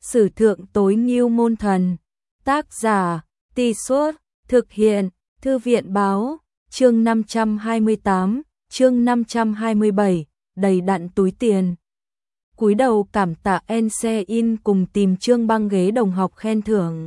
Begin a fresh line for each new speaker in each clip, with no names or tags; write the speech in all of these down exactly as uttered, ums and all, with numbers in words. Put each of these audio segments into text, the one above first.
Sử thượng tối ngưu môn thần. Tác giả, Tì Suốt, thực hiện, Thư viện báo, chương năm trăm hai mươi tám, chương năm trăm hai mươi bảy, đầy đặn túi tiền. Cúi đầu cảm tạ en xê in cùng tìm Trương Băng ghế đồng học khen thưởng.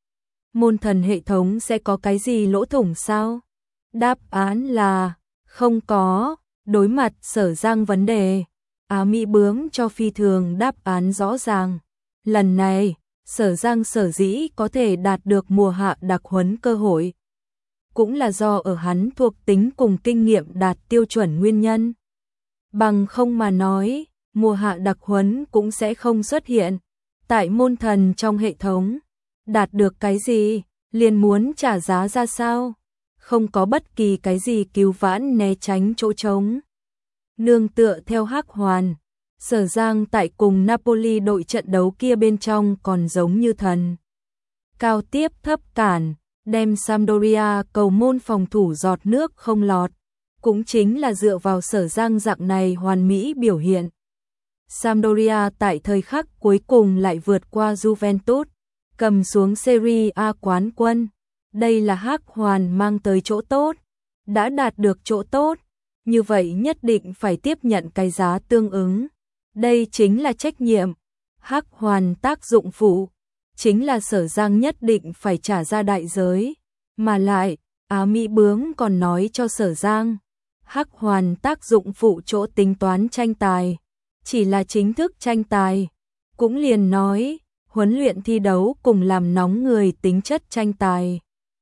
Môn thần hệ thống sẽ có cái gì lỗ thủng sao? Đáp án là không có. Đối mặt Sở Giang vấn đề, Á Mỹ bướm cho phi thường đáp án rõ ràng. Lần này, Sở Giang sở dĩ có thể đạt được mùa hạ đặc huấn cơ hội, cũng là do ở hắn thuộc tính cùng kinh nghiệm đạt tiêu chuẩn nguyên nhân. Bằng không mà nói, mùa hạ đặc huấn cũng sẽ không xuất hiện. Tại môn thần trong hệ thống, đạt được cái gì, liền muốn trả giá ra sao? Không có bất kỳ cái gì cứu vãn né tránh chỗ trống. Nương tựa theo Hắc Hoàn, Sở Giang tại cùng Napoli đội trận đấu kia bên trong còn giống như thần. Cao tiếp thấp cản, đem Sampdoria cầu môn phòng thủ giọt nước không lọt, cũng chính là dựa vào Sở Giang dạng này hoàn mỹ biểu hiện. Sampdoria tại thời khắc cuối cùng lại vượt qua Juventus, cầm xuống Serie A quán quân. Đây là Hắc Hoàn mang tới chỗ tốt. Đã đạt được chỗ tốt, như vậy nhất định phải tiếp nhận cái giá tương ứng. Đây chính là trách nhiệm. Hắc Hoàn tác dụng phụ, chính là Sở Giang nhất định phải trả ra đại giới. Mà lại, Á Mỹ bướm còn nói cho Sở Giang, Hắc Hoàn tác dụng phụ chỗ tính toán tranh tài, chỉ là chính thức tranh tài. Cũng liền nói, huấn luyện thi đấu cùng làm nóng người tính chất tranh tài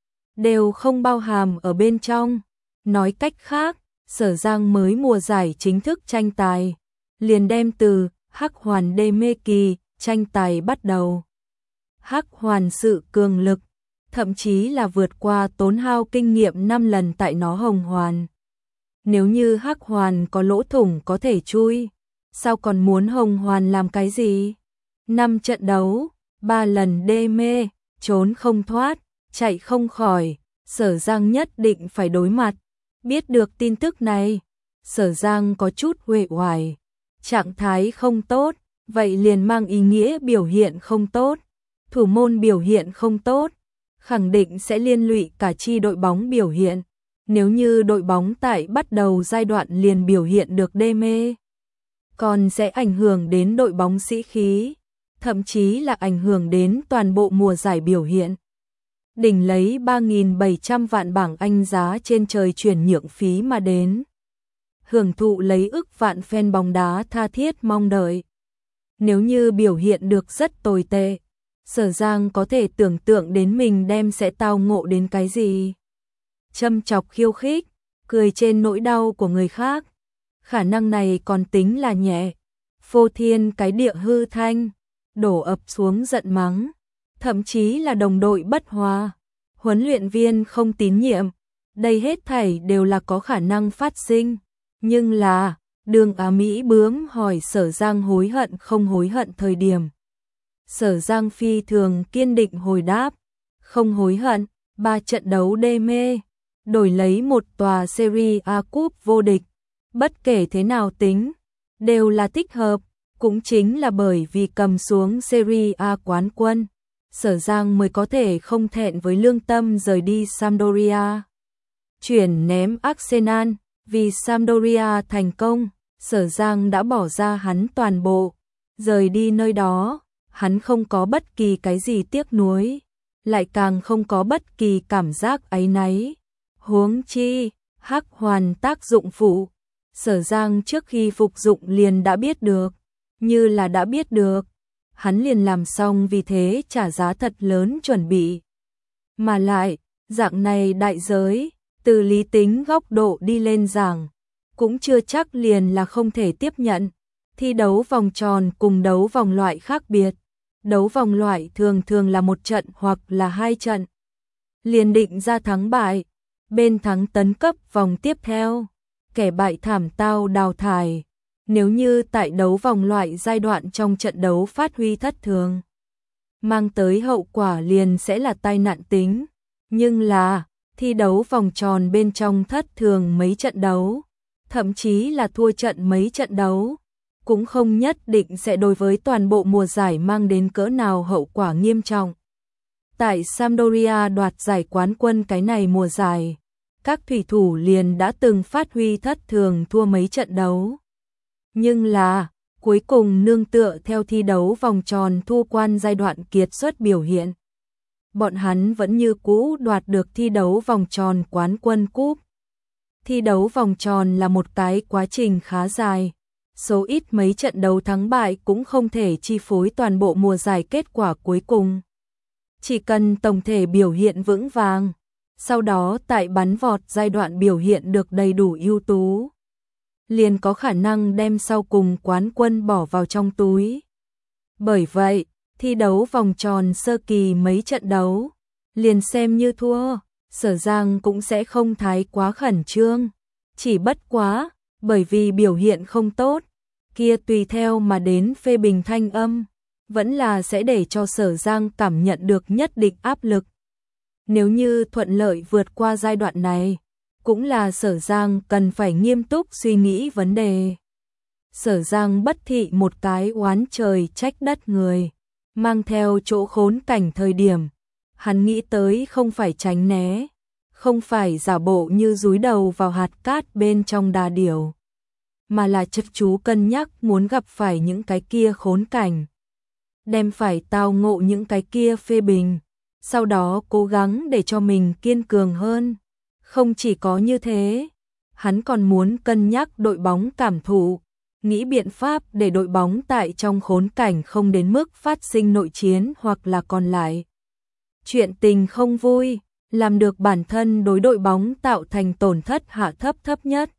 đều không bao hàm ở bên trong. Nói cách khác, Sở Giang mới mùa giải chính thức tranh tài, liền đem từ Hắc Hoàn đê mê kỳ tranh tài bắt đầu. Hắc Hoàn sự cường lực, thậm chí là vượt qua tốn hao kinh nghiệm năm lần tại nó Hồng Hoàn. Nếu như Hắc Hoàn có lỗ thủng có thể chui, sao còn muốn Hồng Hoàn làm cái gì? Năm trận đấu, ba lần đê mê, trốn không thoát, chạy không khỏi, Sở Giang nhất định phải đối mặt. Biết được tin tức này, Sở Giang có chút uể oải, trạng thái không tốt, vậy liền mang ý nghĩa biểu hiện không tốt. Thủ môn biểu hiện không tốt, khẳng định sẽ liên lụy cả chi đội bóng biểu hiện. Nếu như đội bóng tại bắt đầu giai đoạn liền biểu hiện được đê mê, còn sẽ ảnh hưởng đến đội bóng sĩ khí, thậm chí là ảnh hưởng đến toàn bộ mùa giải biểu hiện. Đỉnh lấy ba nghìn bảy trăm vạn bảng Anh giá trên trời chuyển nhượng phí mà đến. Hưởng thụ lấy ức vạn fan bóng đá tha thiết mong đợi. Nếu như biểu hiện được rất tồi tệ, Sở Giang có thể tưởng tượng đến mình đem sẽ tao ngộ đến cái gì. Châm chọc khiêu khích, cười trên nỗi đau của người khác. Khả năng này còn tính là nhẹ. Phô Thiên cái địa hư thanh, đổ ập xuống giận mắng. Thậm chí là đồng đội bất hòa, huấn luyện viên không tín nhiệm. Đây hết thảy đều là có khả năng phát sinh. Nhưng là, đường Á Mỹ bướm hỏi Sở Giang hối hận không hối hận thời điểm. Sở Giang phi thường kiên định hồi đáp, không hối hận. Ba trận đấu đê mê, đổi lấy một tòa Serie A Cup vô địch. Bất kể thế nào tính, đều là thích hợp. Cũng chính là bởi vì cầm xuống Serie A quán quân, Sở Giang mới có thể không thẹn với lương tâm rời đi Sampdoria. Chuyển ném Arsenal, vì Sampdoria thành công, Sở Giang đã bỏ ra hắn toàn bộ. Rời đi nơi đó, hắn không có bất kỳ cái gì tiếc nuối, lại càng không có bất kỳ cảm giác áy náy. Huống chi, Hắc Hoàn tác dụng phụ, Sở Giang trước khi phục dụng liền đã biết được. Như là đã biết được, hắn liền làm xong vì thế trả giá thật lớn chuẩn bị. Mà lại, dạng này đại giới, từ lý tính góc độ đi lên giảng, cũng chưa chắc liền là không thể tiếp nhận. Thi đấu vòng tròn cùng đấu vòng loại khác biệt. Đấu vòng loại thường thường là một trận hoặc là hai trận, liền định ra thắng bại. Bên thắng tấn cấp vòng tiếp theo, kẻ bại thảm tao đào thải. Nếu như tại đấu vòng loại giai đoạn trong trận đấu phát huy thất thường, mang tới hậu quả liền sẽ là tai nạn tính. Nhưng là, thi đấu vòng tròn bên trong thất thường mấy trận đấu, thậm chí là thua trận mấy trận đấu, cũng không nhất định sẽ đối với toàn bộ mùa giải mang đến cỡ nào hậu quả nghiêm trọng. Tại Sampdoria đoạt giải quán quân cái này mùa giải, các thủy thủ liền đã từng phát huy thất thường thua mấy trận đấu. Nhưng là, cuối cùng nương tựa theo thi đấu vòng tròn thu quan giai đoạn kiệt xuất biểu hiện. Bọn hắn vẫn như cũ đoạt được thi đấu vòng tròn quán quân cúp. Thi đấu vòng tròn là một cái quá trình khá dài. Số ít mấy trận đấu thắng bại cũng không thể chi phối toàn bộ mùa giải kết quả cuối cùng. Chỉ cần tổng thể biểu hiện vững vàng, sau đó tại bắn vọt giai đoạn biểu hiện được đầy đủ ưu tú, liền có khả năng đem sau cùng quán quân bỏ vào trong túi. Bởi vậy, thi đấu vòng tròn sơ kỳ mấy trận đấu, liền xem như thua, Sở Giang cũng sẽ không thái quá khẩn trương. Chỉ bất quá, bởi vì biểu hiện không tốt, kia tùy theo mà đến phê bình thanh âm, vẫn là sẽ để cho Sở Giang cảm nhận được nhất định áp lực. Nếu như thuận lợi vượt qua giai đoạn này, cũng là Sở Giang cần phải nghiêm túc suy nghĩ vấn đề. Sở Giang bất thị một cái oán trời trách đất người, mang theo chỗ khốn cảnh thời điểm, hắn nghĩ tới không phải tránh né, không phải giả bộ như dúi đầu vào hạt cát bên trong đà điểu, mà là chăm chú cân nhắc muốn gặp phải những cái kia khốn cảnh, đem phải tao ngộ những cái kia phê bình, sau đó cố gắng để cho mình kiên cường hơn. Không chỉ có như thế, hắn còn muốn cân nhắc đội bóng cảm thụ, nghĩ biện pháp để đội bóng tại trong khốn cảnh không đến mức phát sinh nội chiến hoặc là còn lại chuyện tình không vui, làm được bản thân đối đội bóng tạo thành tổn thất hạ thấp thấp nhất.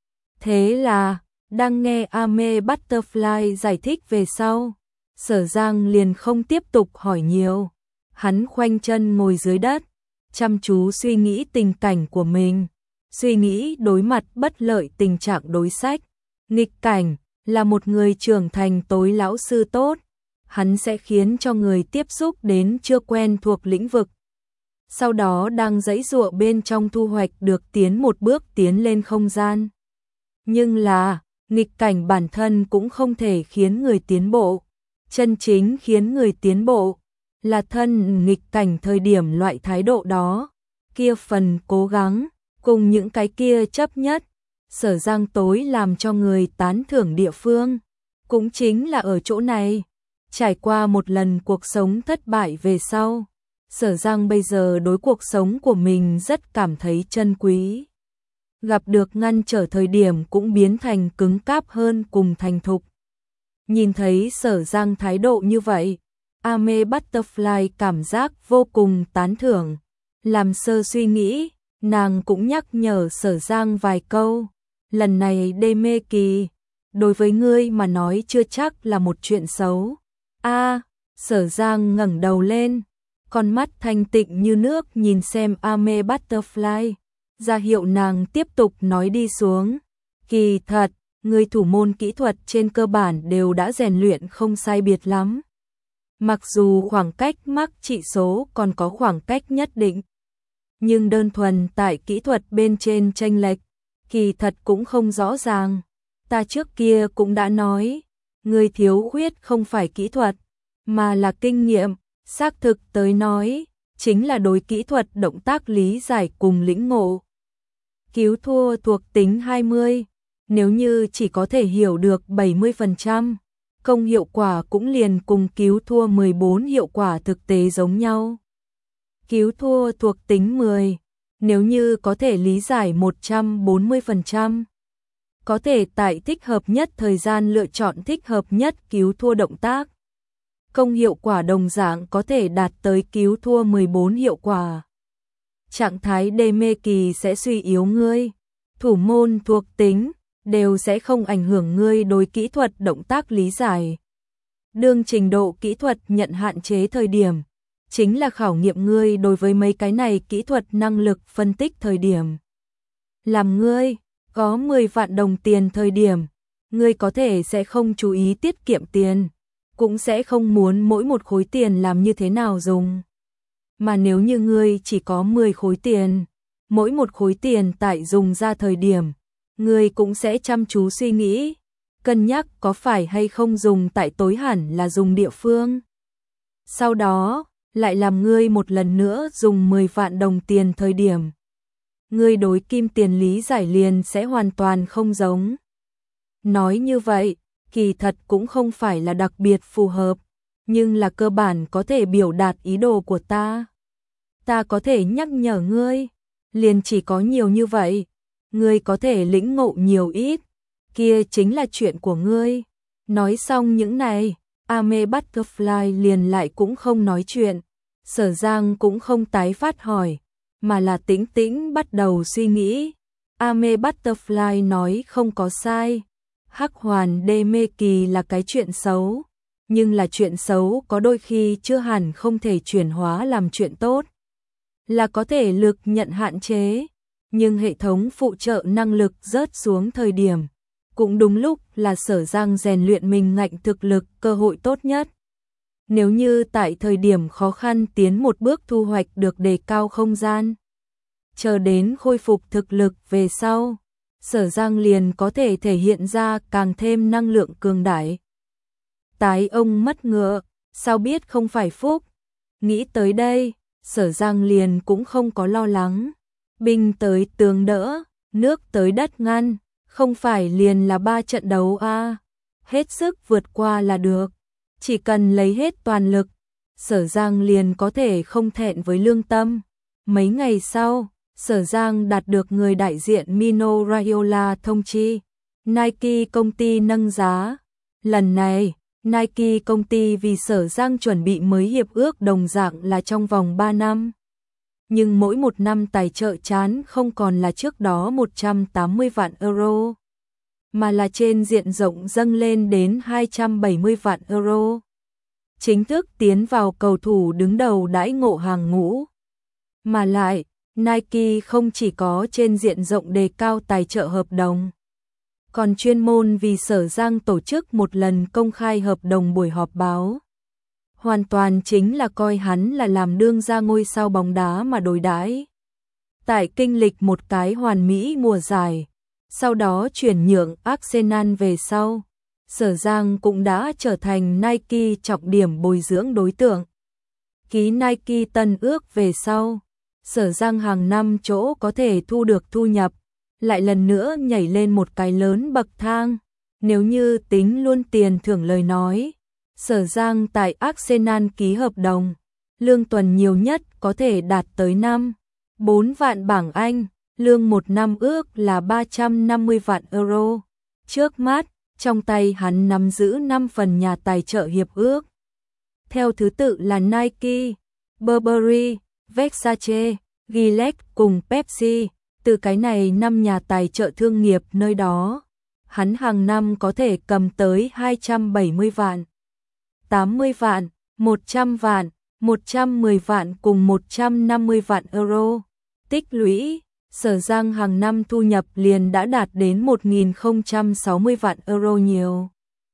Thế là, đang nghe Ame Butterfly giải thích về sau, Sở Giang liền không tiếp tục hỏi nhiều. Hắn khoanh chân ngồi dưới đất, chăm chú suy nghĩ tình cảnh của mình, suy nghĩ đối mặt bất lợi tình trạng đối sách, nghịch cảnh, là một người trưởng thành tối lão sư tốt, hắn sẽ khiến cho người tiếp xúc đến chưa quen thuộc lĩnh vực. Sau đó đang giãy giụa bên trong thu hoạch được tiến một bước tiến lên không gian. Nhưng là, nghịch cảnh bản thân cũng không thể khiến người tiến bộ. Chân chính khiến người tiến bộ là thân nghịch cảnh thời điểm loại thái độ đó, kia phần cố gắng, cùng những cái kia chấp nhất. Sở Giang tối làm cho người tán thưởng địa phương, cũng chính là ở chỗ này. Trải qua một lần cuộc sống thất bại về sau, Sở Giang bây giờ đối cuộc sống của mình rất cảm thấy trân quý. Gặp được ngăn trở thời điểm cũng biến thành cứng cáp hơn cùng thành thục. Nhìn thấy Sở Giang thái độ như vậy, Ame Butterfly cảm giác vô cùng tán thưởng. Làm sơ suy nghĩ, nàng cũng nhắc nhở Sở Giang vài câu. Lần này đê mê kỳ, đối với ngươi mà nói chưa chắc là một chuyện xấu. A, Sở Giang ngẩng đầu lên, con mắt thanh tịnh như nước nhìn xem Ame Butterfly, ra hiệu nàng tiếp tục nói đi xuống. Kỳ thật, người thủ môn kỹ thuật trên cơ bản đều đã rèn luyện không sai biệt lắm. Mặc dù khoảng cách mắc trị số còn có khoảng cách nhất định, nhưng đơn thuần tại kỹ thuật bên trên chênh lệch, kỳ thật cũng không rõ ràng. Ta trước kia cũng đã nói, người thiếu khuyết không phải kỹ thuật, mà là kinh nghiệm. Xác thực tới nói, chính là đối kỹ thuật động tác lý giải cùng lĩnh ngộ. Cứu thua thuộc tính hai mươi, nếu như chỉ có thể hiểu được bảy mươi phần trăm, công hiệu quả cũng liền cùng cứu thua mười bốn hiệu quả thực tế giống nhau. Cứu thua thuộc tính mười, nếu như có thể lý giải một trăm bốn mươi phần trăm, có thể tại thích hợp nhất thời gian lựa chọn thích hợp nhất cứu thua động tác. Công hiệu quả đồng dạng có thể đạt tới cứu thua mười bốn hiệu quả. Trạng thái đê mê kỳ sẽ suy yếu ngươi, thủ môn thuộc tính đều sẽ không ảnh hưởng ngươi đối kỹ thuật động tác lý giải. Đương trình độ kỹ thuật nhận hạn chế thời điểm, chính là khảo nghiệm ngươi đối với mấy cái này kỹ thuật năng lực phân tích thời điểm. Làm ngươi có mười vạn đồng tiền thời điểm, ngươi có thể sẽ không chú ý tiết kiệm tiền, cũng sẽ không muốn mỗi một khối tiền làm như thế nào dùng. Mà nếu như ngươi chỉ có mười khối tiền, mỗi một khối tiền tại dùng ra thời điểm, ngươi cũng sẽ chăm chú suy nghĩ, cân nhắc có phải hay không dùng tại tối hẳn là dùng địa phương. Sau đó, lại làm ngươi một lần nữa dùng mười vạn đồng tiền thời điểm. Ngươi đối kim tiền lý giải liền sẽ hoàn toàn không giống. Nói như vậy, kỳ thật cũng không phải là đặc biệt phù hợp, nhưng là cơ bản có thể biểu đạt ý đồ của ta. Ta có thể nhắc nhở ngươi, liền chỉ có nhiều như vậy, ngươi có thể lĩnh ngộ nhiều ít, kia chính là chuyện của ngươi. Nói xong những này, Ame Butterfly liền lại cũng không nói chuyện, Sở Giang cũng không tái phát hỏi, mà là tĩnh tĩnh bắt đầu suy nghĩ. Ame Butterfly nói không có sai, hắc hoàn đê mê kỳ là cái chuyện xấu, nhưng là chuyện xấu có đôi khi chưa hẳn không thể chuyển hóa làm chuyện tốt. Là có thể lực nhận hạn chế, nhưng hệ thống phụ trợ năng lực rớt xuống thời điểm, cũng đúng lúc là Sở Giang rèn luyện mình ngạnh thực lực cơ hội tốt nhất. Nếu như tại thời điểm khó khăn tiến một bước thu hoạch được đề cao không gian, chờ đến khôi phục thực lực về sau, Sở Giang liền có thể thể hiện ra càng thêm năng lượng cường đại. Tái ông mất ngựa, sao biết không phải phúc. Nghĩ tới đây, Sở Giang liền cũng không có lo lắng. Binh tới tường đỡ, nước tới đất ngăn, không phải liền là ba trận đấu a, à. Hết sức vượt qua là được. Chỉ cần lấy hết toàn lực, Sở Giang liền có thể không thẹn với lương tâm. Mấy ngày sau, Sở Giang đạt được người đại diện Mino Raiola thông chi, Nike công ty nâng giá. Lần này, Nike công ty vì Sở Giang chuẩn bị mới hiệp ước đồng dạng là trong vòng ba năm. Nhưng mỗi một năm tài trợ chán không còn là trước đó một trăm tám mươi vạn euro, mà là trên diện rộng dâng lên đến hai trăm bảy mươi vạn euro. Chính thức tiến vào cầu thủ đứng đầu đãi ngộ hàng ngũ. Mà lại, Nike không chỉ có trên diện rộng đề cao tài trợ hợp đồng, còn chuyên môn vì Sở Giang tổ chức một lần công khai hợp đồng buổi họp báo. Hoàn toàn chính là coi hắn là làm đương gia ngôi sao bóng đá mà đối đãi. Tại kinh lịch một cái hoàn mỹ mùa giải, sau đó chuyển nhượng Arsenal về sau, Sở Giang cũng đã trở thành Nike trọng điểm bồi dưỡng đối tượng. Ký Nike tân ước về sau, Sở Giang hàng năm chỗ có thể thu được thu nhập, lại lần nữa nhảy lên một cái lớn bậc thang. Nếu như tính luôn tiền thưởng lời nói, Sở Giang tại Arsenal ký hợp đồng, lương tuần nhiều nhất có thể đạt tới năm, bốn vạn bảng Anh, lương một năm ước là ba trăm năm mươi vạn euro. Trước mắt, trong tay hắn nắm giữ năm phần nhà tài trợ hiệp ước. Theo thứ tự là Nike, Burberry, Versace, Gillette cùng Pepsi. Từ cái này năm nhà tài trợ thương nghiệp nơi đó, hắn hàng năm có thể cầm tới hai trăm bảy mươi vạn, tám mươi vạn, một trăm vạn, một trăm mười vạn cùng một trăm năm mươi vạn euro. Tích lũy, Sở Giang hàng năm thu nhập liền đã đạt đến một nghìn không trăm sáu mươi vạn euro nhiều.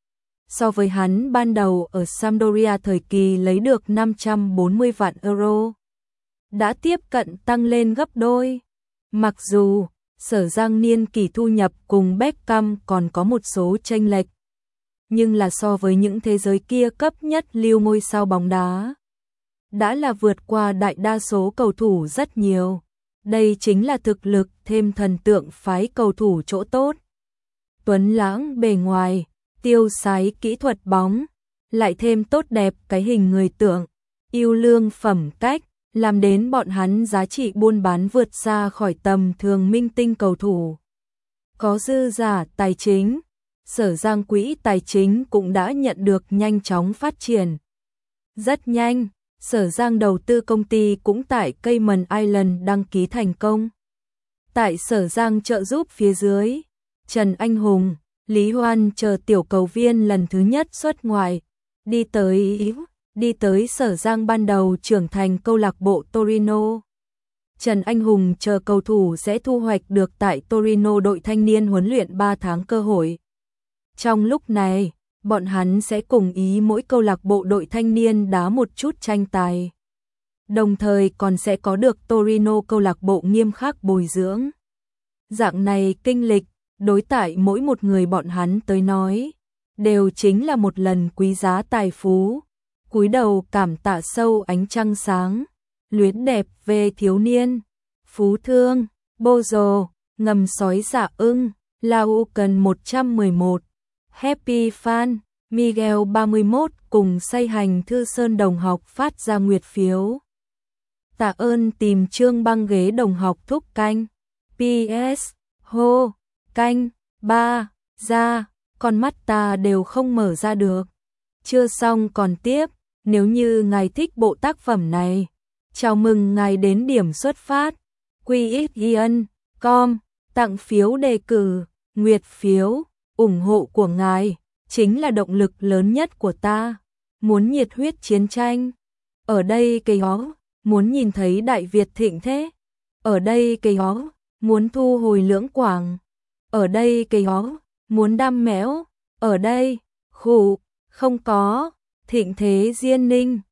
So với hắn ban đầu ở Sampdoria thời kỳ lấy được năm trăm bốn mươi vạn euro, đã tiếp cận tăng lên gấp đôi. Mặc dù, Sở Giang niên kỳ thu nhập cùng Beckham còn có một số chênh lệch, nhưng là so với những thế giới kia cấp nhất lưu ngôi sao bóng đá, đã là vượt qua đại đa số cầu thủ rất nhiều. Đây chính là thực lực thêm thần tượng phái cầu thủ chỗ tốt. Tuấn lãng bề ngoài, tiêu sái kỹ thuật bóng, lại thêm tốt đẹp cái hình người tượng, yêu lương phẩm cách, làm đến bọn hắn giá trị buôn bán vượt xa khỏi tầm thường minh tinh cầu thủ. Có dư giả tài chính, Sở Giang quỹ tài chính cũng đã nhận được nhanh chóng phát triển. Rất nhanh, Sở Giang đầu tư công ty cũng tại Cayman Island đăng ký thành công. Tại Sở Giang trợ giúp phía dưới, Trần Anh Hùng, Lý Hoan chờ tiểu cầu viên lần thứ nhất xuất ngoại, đi tới đi tới Sở Giang ban đầu trưởng thành câu lạc bộ Torino. Trần Anh Hùng chờ cầu thủ sẽ thu hoạch được tại Torino đội thanh niên huấn luyện ba tháng cơ hội. Trong lúc này, bọn hắn sẽ cùng ý mỗi câu lạc bộ đội thanh niên đá một chút tranh tài. Đồng thời còn sẽ có được Torino câu lạc bộ nghiêm khắc bồi dưỡng. Dạng này kinh lịch, đối tại mỗi một người bọn hắn tới nói, đều chính là một lần quý giá tài phú. Cúi đầu cảm tạ sâu ánh trăng sáng, luyến đẹp về thiếu niên, phú thương, bô rồ, ngầm sói dạ ưng, Lau cần một trăm mười một, Happy Fan, Miguel ba mươi mốt cùng say hành Thư Sơn đồng học phát ra nguyệt phiếu. Tạ ơn tìm Trương băng ghế đồng học thúc canh. pê ét hô, canh, ba, ra, con mắt ta đều không mở ra được. Chưa xong còn tiếp, nếu như ngài thích bộ tác phẩm này, chào mừng ngài đến điểm xuất phát. quy ích yên com, tặng phiếu đề cử, nguyệt phiếu, ủng hộ của ngài chính là động lực lớn nhất của ta. Muốn nhiệt huyết chiến tranh, ở đây cây ó, muốn nhìn thấy Đại Việt thịnh thế, ở đây cây ó, muốn thu hồi Lưỡng Quảng, ở đây cây ó, muốn đam mẽo, ở đây, khủ, không có, thịnh thế Diên Ninh.